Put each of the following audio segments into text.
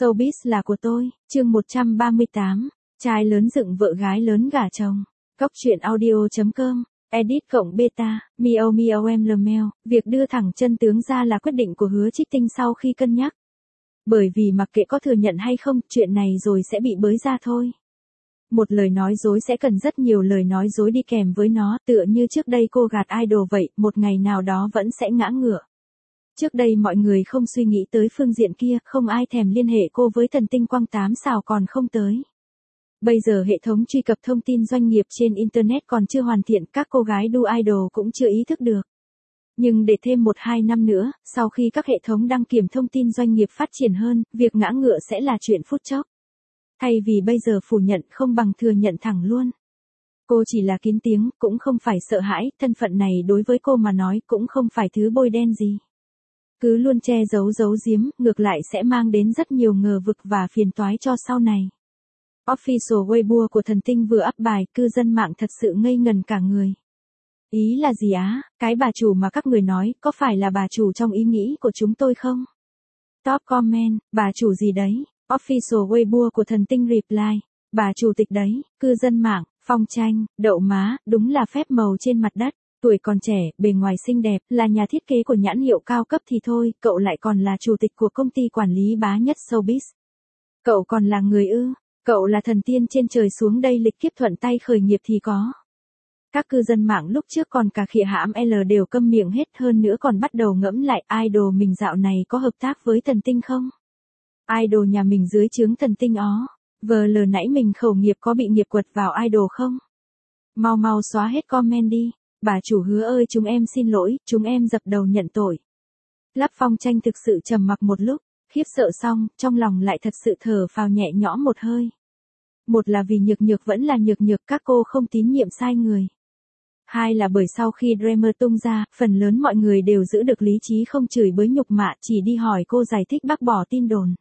Showbiz là của tôi, chương 138, trai lớn dựng vợ gái lớn gả chồng. Cóc truyện audio.com, edit cộng beta, Mio Mio em Lmel, việc đưa thẳng chân tướng ra là quyết định của Hứa Trích Tinh sau khi cân nhắc. Bởi vì mặc kệ có thừa nhận hay không, chuyện này rồi sẽ bị bới ra thôi. Một lời nói dối sẽ cần rất nhiều lời nói dối đi kèm với nó, tựa như trước đây cô gạt idol vậy, một ngày nào đó vẫn sẽ ngã ngựa. Trước đây mọi người không suy nghĩ tới phương diện kia, không ai thèm liên hệ cô với thần tinh quang 8 sao còn không tới. Bây giờ hệ thống truy cập thông tin doanh nghiệp trên Internet còn chưa hoàn thiện, các cô gái đu idol cũng chưa ý thức được. Nhưng để thêm 1-2 năm nữa, sau khi các hệ thống đăng kiểm thông tin doanh nghiệp phát triển hơn, việc ngã ngựa sẽ là chuyện phút chốc. Thay vì bây giờ phủ nhận không bằng thừa nhận thẳng luôn. Cô chỉ là kín tiếng, cũng không phải sợ hãi, thân phận này đối với cô mà nói cũng không phải thứ bôi đen gì. Cứ luôn che giấu giếm, ngược lại sẽ mang đến rất nhiều ngờ vực và phiền toái cho sau này. Official Weibo của thần tinh vừa up bài, cư dân mạng thật sự ngây ngần cả người. Ý là gì á, cái bà chủ mà các người nói, có phải là bà chủ trong ý nghĩ của chúng tôi không? Top comment, bà chủ gì đấy? Official Weibo của thần tinh reply, bà chủ tịch đấy, cư dân mạng, Phong Tranh, đậu má, đúng là phép màu trên mặt đất. Tuổi còn trẻ, bề ngoài xinh đẹp, là nhà thiết kế của nhãn hiệu cao cấp thì thôi, cậu lại còn là chủ tịch của công ty quản lý bá nhất showbiz. Cậu còn là người ư? Cậu là thần tiên trên trời xuống đây lịch kiếp thuận tay khởi nghiệp thì có. Các cư dân mạng lúc trước còn cả khịa hãm L đều câm miệng hết, hơn nữa còn bắt đầu ngẫm lại idol mình dạo này có hợp tác với thần tinh không? Idol nhà mình dưới trướng thần tinh ó. VL nãy mình khẩu nghiệp có bị nghiệp quật vào idol không? Mau xóa hết comment đi. Bà chủ Hứa ơi, chúng em xin lỗi, chúng em dập đầu nhận tội. Lắp Phong Tranh thực sự trầm mặc một lúc, khiếp sợ xong, trong lòng lại thật sự thở phào nhẹ nhõm một hơi. Một là vì nhược vẫn là nhược, các cô không tín nhiệm sai người. Hai là bởi sau khi Dreamer tung ra, phần lớn mọi người đều giữ được lý trí không chửi bới nhục mạ, chỉ đi hỏi cô giải thích bác bỏ tin đồn.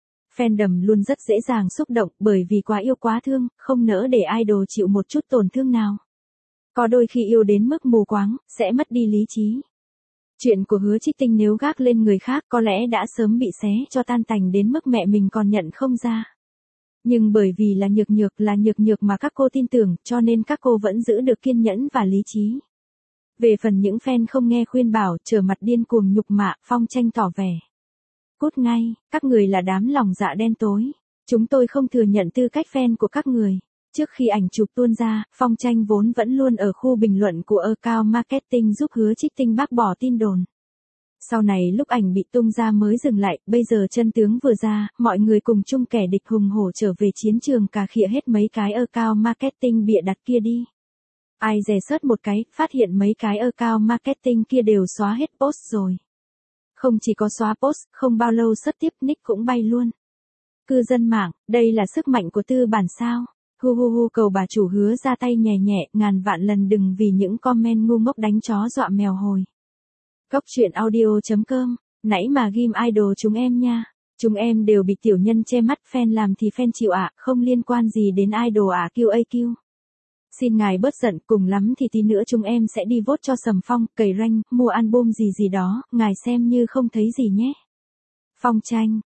Fandom luôn rất dễ dàng xúc động bởi vì quá yêu quá thương, không nỡ để idol chịu một chút tổn thương nào. Có đôi khi yêu đến mức mù quáng, sẽ mất đi lý trí. Chuyện của Hứa Trích Tinh nếu gác lên người khác có lẽ đã sớm bị xé cho tan tành đến mức mẹ mình còn nhận không ra. Nhưng bởi vì là nhược mà các cô tin tưởng, cho nên các cô vẫn giữ được kiên nhẫn và lý trí. Về phần những fan không nghe khuyên bảo, trở mặt điên cuồng nhục mạ, Phong Tranh tỏ vẻ. Cút ngay, các người là đám lòng dạ đen tối. Chúng tôi không thừa nhận tư cách fan của các người. Trước khi ảnh chụp tuôn ra, Phong Tranh vốn vẫn luôn ở khu bình luận của account marketing giúp Hứa Trích Tinh bác bỏ tin đồn. Sau này lúc ảnh bị tung ra mới dừng lại, bây giờ chân tướng vừa ra, mọi người cùng chung kẻ địch hùng hổ trở về chiến trường cà khịa hết mấy cái account marketing bịa đặt kia đi. Ai dè sớt một cái, phát hiện mấy cái account marketing kia đều xóa hết post rồi. Không chỉ có xóa post, không bao lâu sớt tiếp nick cũng bay luôn. Cư dân mạng, đây là sức mạnh của tư bản sao? Hu cầu bà chủ Hứa ra tay nhẹ, ngàn vạn lần đừng vì những comment ngu ngốc đánh chó dọa mèo hồi. Cóc truyện audio.com, nãy mà ghim idol chúng em nha. Chúng em đều bị tiểu nhân che mắt, fan làm thì fan chịu ạ, không liên quan gì đến idol ạ QAQ. Xin ngài bớt giận, cùng lắm thì tí nữa chúng em sẽ đi vote cho Sầm Phong, cày rank, mua album gì đó, ngài xem như không thấy gì nhé. Phong Tranh,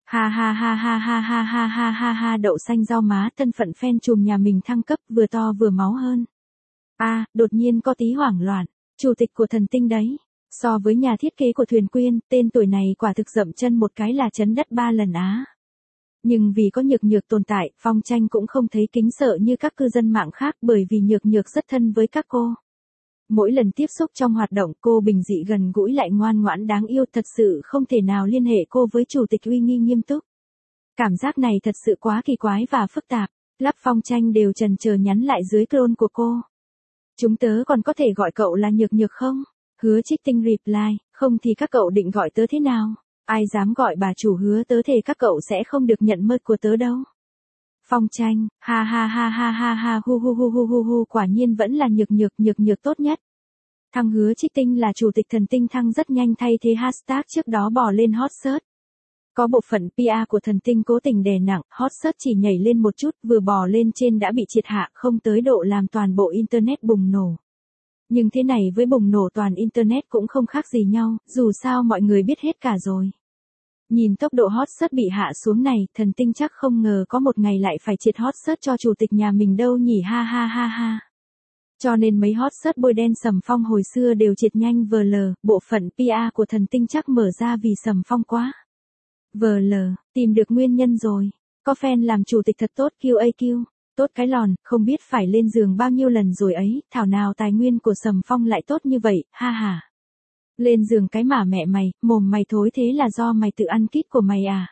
ha đậu xanh rau má, thân phận fan trùm nhà mình thăng cấp vừa to vừa máu hơn. Đột nhiên có tí hoảng loạn, chủ tịch của thần tinh đấy. So với nhà thiết kế của Thuyền Quyên, tên tuổi này quả thực dậm chân một cái là chấn đất 3 lần á. Nhưng vì có nhược tồn tại, Phong Tranh cũng không thấy kính sợ như các cư dân mạng khác bởi vì nhược rất thân với các cô. Mỗi lần tiếp xúc trong hoạt động cô bình dị gần gũi lại ngoan ngoãn đáng yêu, thật sự không thể nào liên hệ cô với chủ tịch uy nghi nghiêm túc. Cảm giác này thật sự quá kỳ quái và phức tạp, Lắp Phong Tranh đều chần chờ nhắn lại dưới clone của cô. Chúng tớ còn có thể gọi cậu là nhược không? Hứa Trích Tinh reply, không thì các cậu định gọi tớ thế nào? Ai dám gọi bà chủ Hứa tớ thề các cậu sẽ không được nhận mớt của tớ đâu. Phong Tranh, ha hu quả nhiên vẫn là nhược tốt nhất. Thằng Hứa Trích Tinh là chủ tịch thần tinh thăng rất nhanh thay thế hashtag trước đó bỏ lên hot search. Có bộ phận PR của thần tinh cố tình đè nặng, hot search chỉ nhảy lên một chút, vừa bò lên trên đã bị triệt hạ, không tới độ làm toàn bộ internet bùng nổ. Nhưng thế này với bùng nổ toàn internet cũng không khác gì nhau, dù sao mọi người biết hết cả rồi. Nhìn tốc độ hot search bị hạ xuống này, Thần Tinh chắc không ngờ có một ngày lại phải triệt hot search cho chủ tịch nhà mình đâu nhỉ, ha ha ha ha. Cho nên mấy hot search bôi đen Sầm Phong hồi xưa đều triệt nhanh VL, bộ phận PR của Thần Tinh chắc mở ra vì Sầm Phong quá. VL, tìm được nguyên nhân rồi. Có fan làm chủ tịch thật tốt QAQ. Tốt cái lòn, không biết phải lên giường bao nhiêu lần rồi ấy, thảo nào tài nguyên của Sầm Phong lại tốt như vậy, ha ha. Lên giường cái mà mẹ mày, mồm mày thối thế là do mày tự ăn kít của mày à.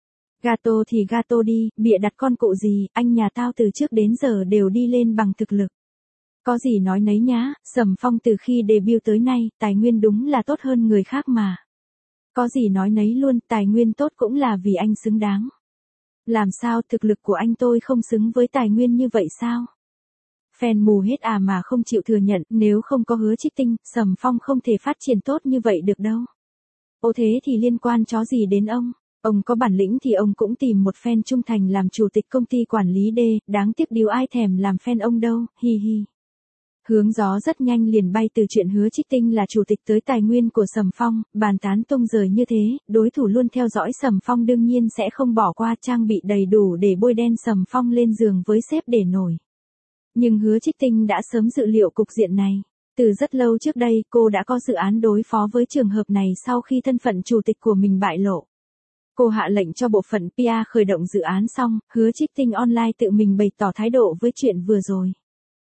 Gato thì gato đi, bịa đặt con cụ gì, anh nhà tao từ trước đến giờ đều đi lên bằng thực lực. Có gì nói nấy nhá, Sầm Phong từ khi debut tới nay, tài nguyên đúng là tốt hơn người khác mà. Có gì nói nấy luôn, tài nguyên tốt cũng là vì anh xứng đáng. Làm sao thực lực của anh tôi không xứng với tài nguyên như vậy sao? Fan mù hết à mà không chịu thừa nhận, nếu không có Hứa Trích Tinh, Sầm Phong không thể phát triển tốt như vậy được đâu. Ô thế thì liên quan chó gì đến ông? Ông có bản lĩnh thì ông cũng tìm một fan trung thành làm chủ tịch công ty quản lý D, đáng tiếc điều ai thèm làm fan ông đâu, hi hi. Hướng gió rất nhanh liền bay từ chuyện Hứa Trích Tinh là chủ tịch tới tài nguyên của Sầm Phong, bàn tán tung rời như thế, đối thủ luôn theo dõi Sầm Phong đương nhiên sẽ không bỏ qua, trang bị đầy đủ để bôi đen Sầm Phong lên giường với sếp để nổi. Nhưng Hứa Trích Tinh đã sớm dự liệu cục diện này. Từ rất lâu trước đây cô đã có dự án đối phó với trường hợp này sau khi thân phận chủ tịch của mình bại lộ. Cô hạ lệnh cho bộ phận PR khởi động dự án xong, Hứa Trích Tinh online tự mình bày tỏ thái độ với chuyện vừa rồi.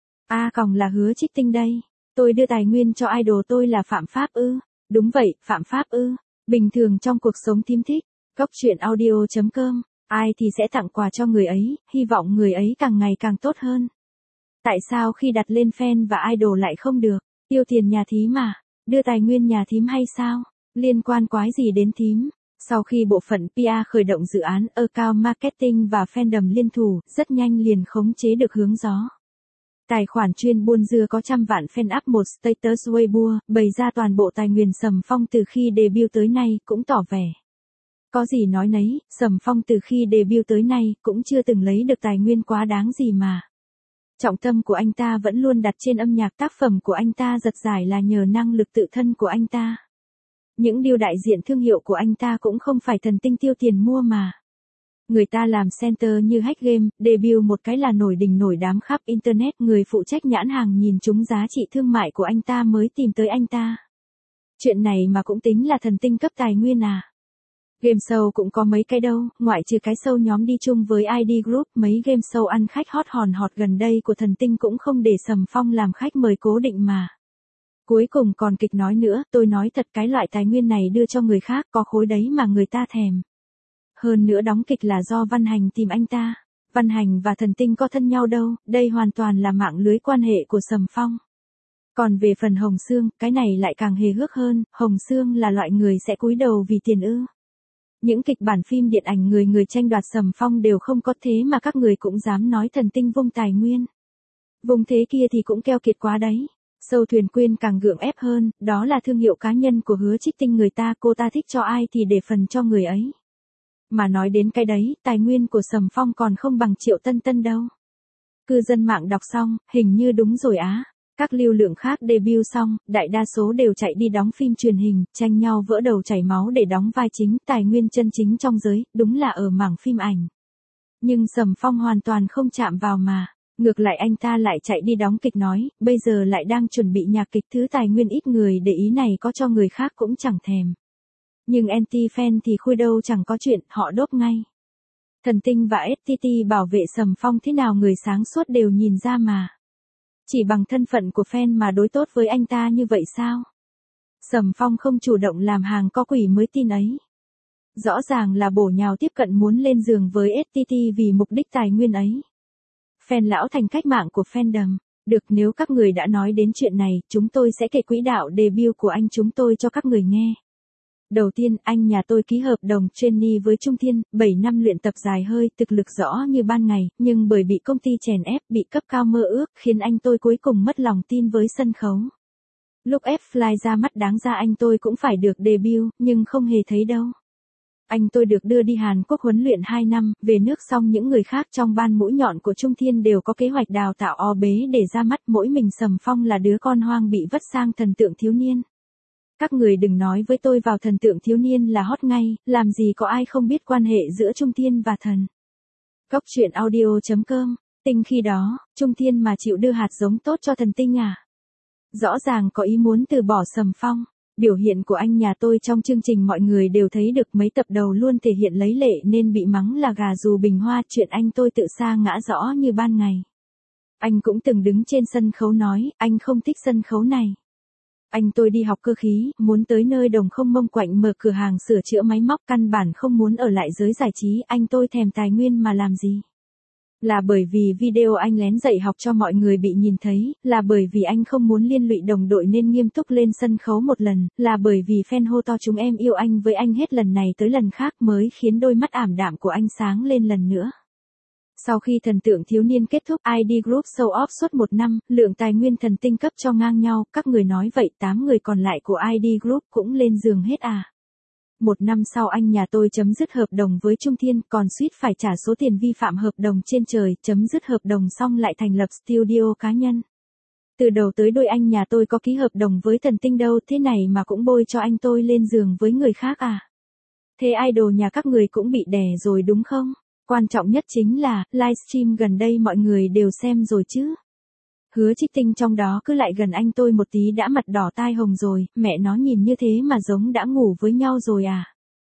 Còng là Hứa Trích Tinh đây. Tôi đưa tài nguyên cho idol tôi là phạm pháp ư? Đúng vậy, phạm pháp ư? Bình thường trong cuộc sống thím thích. Góc truyện audio.com. Ai thì sẽ tặng quà cho người ấy, hy vọng người ấy càng ngày càng tốt hơn. Tại sao khi đặt lên fan và idol lại không được? Tiêu tiền nhà thím mà. Đưa tài nguyên nhà thím hay sao? Liên quan quái gì đến thím? Sau khi bộ phận PR khởi động dự án, account marketing và fandom liên thủ, rất nhanh liền khống chế được hướng gió. Tài khoản chuyên buôn dưa có trăm vạn fan up một status Weibo, bày ra toàn bộ tài nguyên Sầm Phong từ khi debut tới nay, cũng tỏ vẻ. Có gì nói nấy, Sầm Phong từ khi debut tới nay, cũng chưa từng lấy được tài nguyên quá đáng gì mà. Trọng tâm của anh ta vẫn luôn đặt trên âm nhạc, tác phẩm của anh ta giật giải là nhờ năng lực tự thân của anh ta. Những điều đại diện thương hiệu của anh ta cũng không phải Thần Tinh tiêu tiền mua mà. Người ta làm center như Hack Game, debut một cái là nổi đình nổi đám khắp internet, người phụ trách nhãn hàng nhìn trúng giá trị thương mại của anh ta mới tìm tới anh ta. Chuyện này mà cũng tính là Thần Tinh cấp tài nguyên à? Game show cũng có mấy cái đâu, ngoại trừ cái show nhóm đi chung với ID Group, mấy game show ăn khách hot hòn hot gần đây của Thần Tinh cũng không để Sầm Phong làm khách mời cố định mà. Cuối cùng còn kịch nói nữa, tôi nói thật cái loại tài nguyên này đưa cho người khác có khối đấy mà người ta thèm. Hơn nữa đóng kịch là do Văn Hành tìm anh ta. Văn Hành và Thần Tinh có thân nhau đâu, đây hoàn toàn là mạng lưới quan hệ của Sầm Phong. Còn về phần Hồng Sương, cái này lại càng hề hước hơn, Hồng Sương là loại người sẽ cúi đầu vì tiền ư. Những kịch bản phim điện ảnh người tranh đoạt Sầm Phong đều không có, thế mà các người cũng dám nói Thần Tinh vung tài nguyên. Vùng thế kia thì cũng keo kiệt quá đấy. Sâu thuyền quyên càng gượng ép hơn, đó là thương hiệu cá nhân của Hứa Trích Tinh, cô ta thích cho ai thì để phần cho người ấy. Mà nói đến cái đấy, tài nguyên của Sầm Phong còn không bằng Triệu Tân Tân đâu. Cư dân mạng đọc xong, hình như đúng rồi á. Các lưu lượng khác debut xong, đại đa số đều chạy đi đóng phim truyền hình, tranh nhau vỡ đầu chảy máu để đóng vai chính, tài nguyên chân chính trong giới, đúng là ở mảng phim ảnh. Nhưng Sầm Phong hoàn toàn không chạm vào mà. Ngược lại anh ta lại chạy đi đóng kịch nói, bây giờ lại đang chuẩn bị nhạc kịch, thứ tài nguyên ít người để ý này có cho người khác cũng chẳng thèm. Nhưng anti-fan thì khui đâu chẳng có chuyện, họ đốt ngay. Thần Tinh và STT bảo vệ Sầm Phong thế nào người sáng suốt đều nhìn ra mà. Chỉ bằng thân phận của fan mà đối tốt với anh ta như vậy sao? Sầm Phong không chủ động làm hàng có quỷ mới tin ấy. Rõ ràng là bổ nhào tiếp cận muốn lên giường với STT vì mục đích tài nguyên ấy. Fan lão thành cách mạng của fandom. Được, nếu các người đã nói đến chuyện này, chúng tôi sẽ kể quỹ đạo debut của anh chúng tôi cho các người nghe. Đầu tiên, anh nhà tôi ký hợp đồng trainee với Trung Thiên, 7 năm luyện tập dài hơi, thực lực rõ như ban ngày, nhưng bởi bị công ty chèn ép, bị cấp cao mơ ước, khiến anh tôi cuối cùng mất lòng tin với sân khấu. Lúc F-Fly ra mắt đáng ra anh tôi cũng phải được debut, nhưng không hề thấy đâu. Anh tôi được đưa đi Hàn Quốc huấn luyện 2 năm, về nước xong những người khác trong ban mũi nhọn của Trung Thiên đều có kế hoạch đào tạo o bế để ra mắt, mỗi mình Sầm Phong là đứa con hoang bị vất sang thần tượng thiếu niên. Các người đừng nói với tôi vào thần tượng thiếu niên là hot ngay, làm gì có ai không biết quan hệ giữa Trung Thiên và thần. Góc truyện audio.com, Tinh khi đó, Trung Thiên mà chịu đưa hạt giống tốt cho thần Tinh à? Rõ ràng có ý muốn từ bỏ Sầm Phong. Biểu hiện của anh nhà tôi trong chương trình mọi người đều thấy được, mấy tập đầu luôn thể hiện lấy lệ nên bị mắng là gà dù bình hoa, chuyện anh tôi tự sa ngã rõ như ban ngày. Anh cũng từng đứng trên sân khấu nói, anh không thích sân khấu này. Anh tôi đi học cơ khí, muốn tới nơi đồng không mông quạnh mở cửa hàng sửa chữa máy móc, căn bản không muốn ở lại giới giải trí, anh tôi thèm tài nguyên mà làm gì. Là bởi vì video anh lén dạy học cho mọi người bị nhìn thấy, là bởi vì anh không muốn liên lụy đồng đội nên nghiêm túc lên sân khấu một lần, là bởi vì fan hô to chúng em yêu anh với anh hết lần này tới lần khác mới khiến đôi mắt ảm đạm của anh sáng lên lần nữa. Sau khi thần tượng thiếu niên kết thúc ID Group show off suốt 1 năm, lượng tài nguyên thần Tinh cấp cho ngang nhau, các người nói vậy 8 người còn lại của ID Group cũng lên giường hết à? 1 năm sau anh nhà tôi chấm dứt hợp đồng với Trung Thiên, còn suýt phải trả số tiền vi phạm hợp đồng trên trời, chấm dứt hợp đồng xong lại thành lập studio cá nhân. Từ đầu tới đuôi anh nhà tôi có ký hợp đồng với thần Tinh đâu, thế này mà cũng bôi cho anh tôi lên giường với người khác à? Thế idol nhà các người cũng bị đè rồi đúng không? Quan trọng nhất chính là, livestream gần đây mọi người đều xem rồi chứ. Hứa Trích Tinh trong đó cứ lại gần anh tôi một tí đã mặt đỏ tai hồng rồi, mẹ nó nhìn như thế mà giống đã ngủ với nhau rồi à.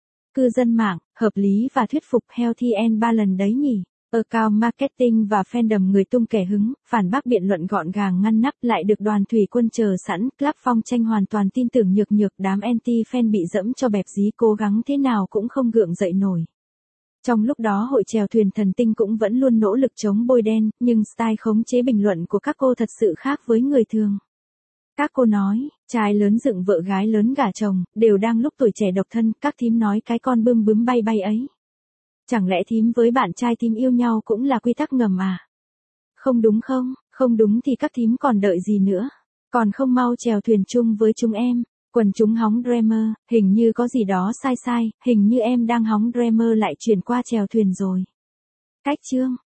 Cư dân mạng, hợp lý và thuyết phục, healthy and balance đấy nhỉ. Account marketing và fandom người tung kẻ hứng, phản bác biện luận gọn gàng ngăn nắp, lại được đoàn thủy quân chờ sẵn, Club Phong Tranh hoàn toàn tin tưởng nhược nhược, đám anti-fan bị dẫm cho bẹp dí cố gắng thế nào cũng không gượng dậy nổi. Trong lúc đó hội chèo thuyền thần Tinh cũng vẫn luôn nỗ lực chống bôi đen, nhưng style khống chế bình luận của các cô thật sự khác với người thường. Các cô nói, trai lớn dựng vợ gái lớn gả chồng, đều đang lúc tuổi trẻ độc thân, các thím nói cái con bươm bướm bay bay ấy. Chẳng lẽ thím với bạn trai thím yêu nhau cũng là quy tắc ngầm à? Không đúng không, không đúng thì các thím còn đợi gì nữa? Còn không mau chèo thuyền chung với chúng em. Quần chúng hóng Dreamer, hình như có gì đó sai sai, hình như em đang hóng Dreamer lại chuyển qua chèo thuyền rồi. Cách chương